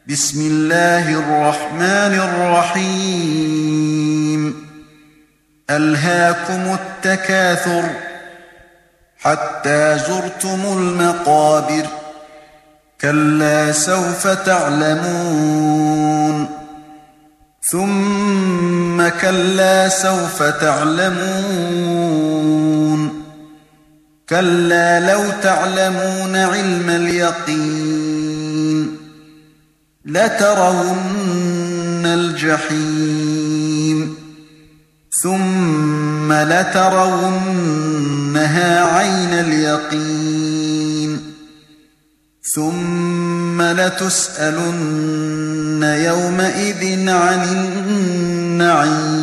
بسم الله الرحمن الرحيم ألهاكم التكاثر حتى زرتم المقابر كلا سوف تعلمون ثم كلا سوف تعلمون كلا لو تعلمون علم اليقين لترون الجحيم ثم لترونها عين اليقين ثم لتسألن يومئذ عن النعيم